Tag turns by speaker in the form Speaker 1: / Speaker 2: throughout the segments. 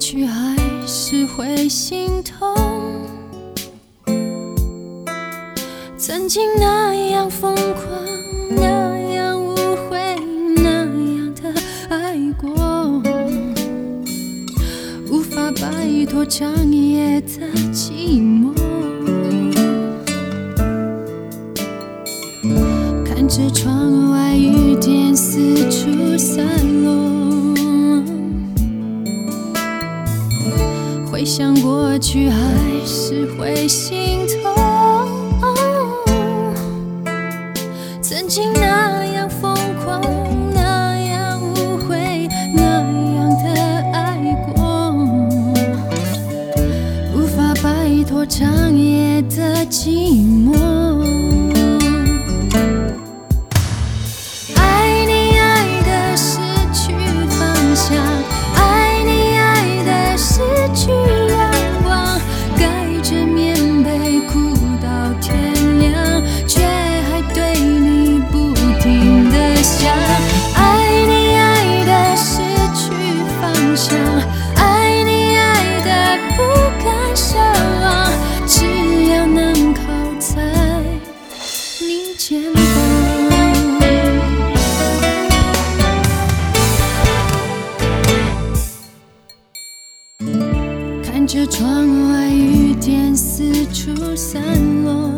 Speaker 1: 去还是会心痛，曾经那样疯狂，那样误会，那样的爱过，无法摆脱长夜的寂寞。看着窗外雨点四处散落，回想过去还是会心痛，曾经那样疯狂，那样误会，那样的爱过，无法摆脱长夜的寂寞。爱你爱的失去方向，爱你爱的失去阳光，盖着棉被哭到天亮，却还对你不停地想。爱你爱的失去方向，爱你爱的不敢奢望，只要能靠在你肩膀。看着窗外雨点四处散落，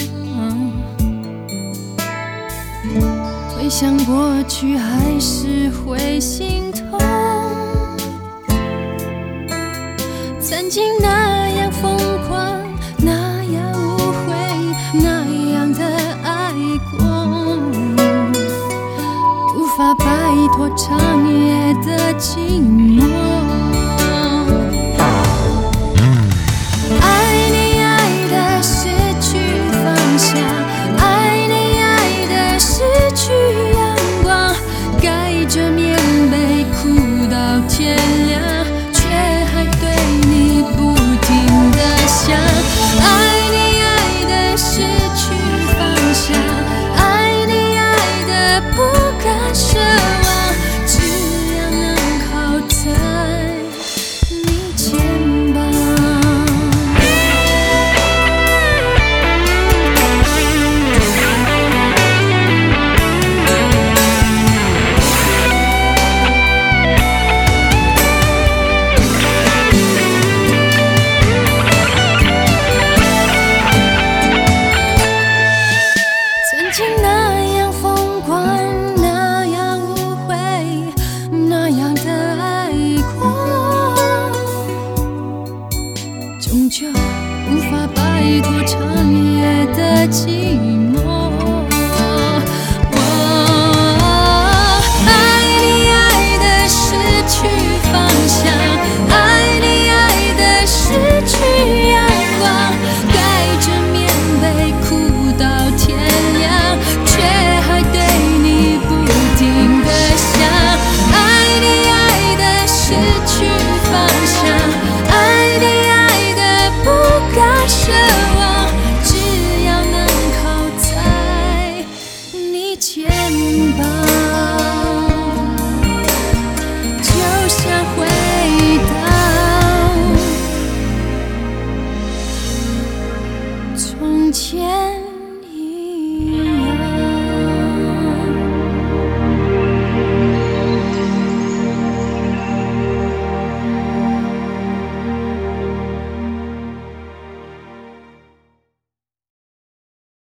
Speaker 1: 回想过去还是会心痛，曾经那